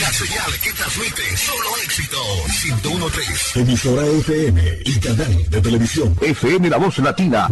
La señal que transmite solo éxitos. 101.3. Emisora FM y canal de televisión. FM La Voz Latina.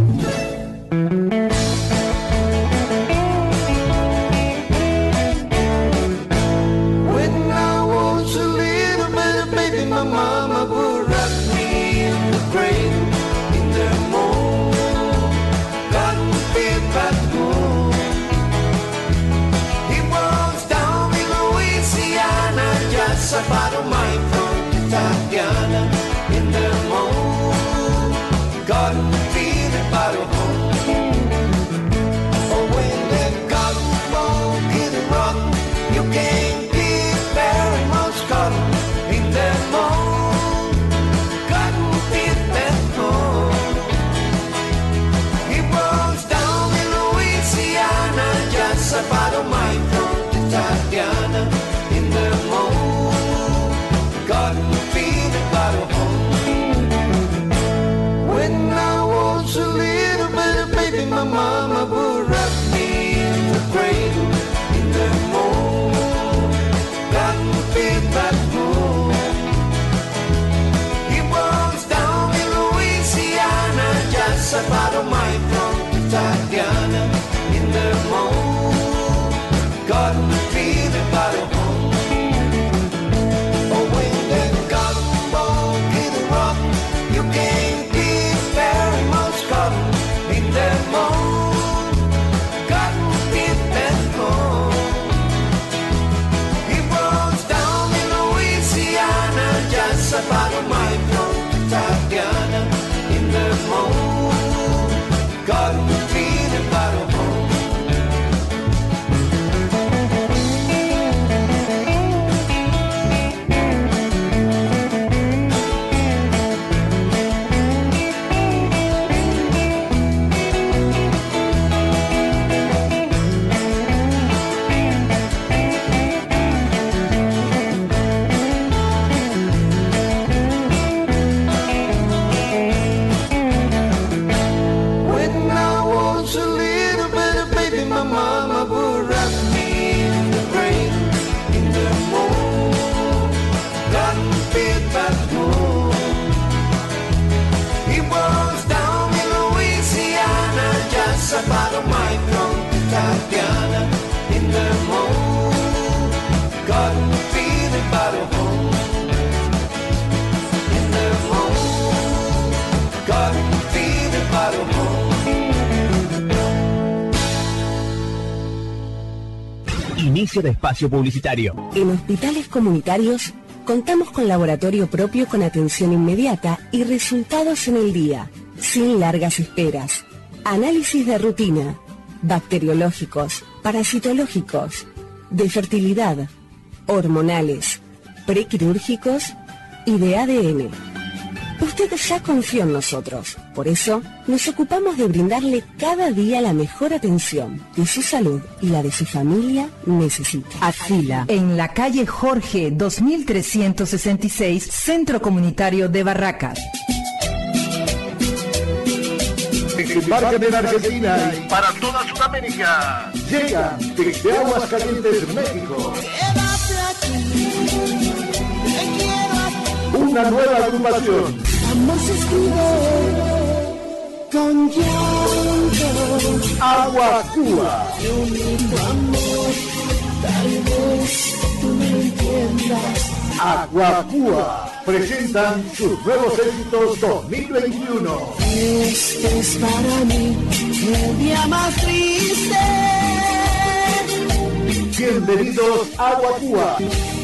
About a mile from Tatiana in the moon, garden field about a home. Oh, when the cotton ball hit the rock, you can't get very much cotton in the moon, garden field at home. It was down in Louisiana, just about a mile from Tatiana in the moon. Garden feed about a home. When I was a little bit baby, my mama would wrap me in the cradle in the moon. Garden feed back home. It was down in Louisiana, just about a mile from Tatiana in the moon. Garden feed about a home. About a mile from Tatiana in the moon, garden feed about a home. About a mile from Tatiana in the moon, garden feed about a home. In the moon, garden feed about a home. Inicio de espacio publicitario. En hospitales comunitarios contamos con laboratorio propio con atención inmediata y resultados en el día, sin largas esperas. Análisis de rutina, bacteriológicos, parasitológicos, de fertilidad, hormonales, prequirúrgicos y de ADN. Usted ya confió en nosotros, por eso nos ocupamos de brindarle cada día la mejor atención que su salud y la de su familia necesita. Afila, en la calle Jorge 2366, Centro Comunitario de Barracas. Desembarcan en Argentina y para toda Sudamérica. Llegan desde Aguascalientes, México. Una nueva agrupación. Amor se escribe con llanto. Agua Cuba. Mi único amor, tal vez tú me entiendas. Agua Cuba presentan sus nuevos éxitos 2021. Este es para mí el día más triste. Bienvenidos a Agua Cuba.